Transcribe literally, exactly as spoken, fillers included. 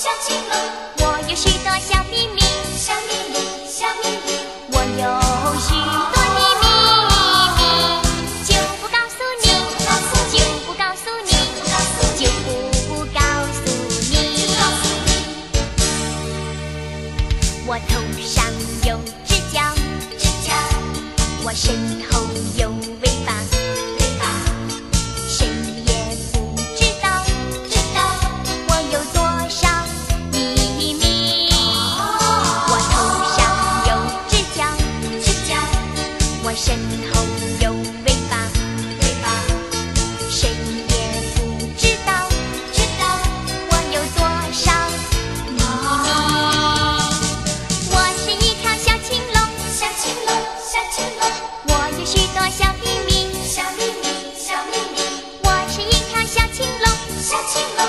小青龙。我有许多小秘密，小秘密，小秘密。我有许多的秘密，就不告诉你，就不告诉你，就不告诉你。我头上有指甲，指甲。我身后有尾巴，尾巴。谁也不知道，知道我有多少秘密。我头上有指甲，指甲。我身后有尾巴，尾巴。谁也不知道，知道我有多少秘密。我是一条小青龙，小青龙，小青龙。我有许多小秘密，小秘密，小秘密。我是一条小青龙，小青龙。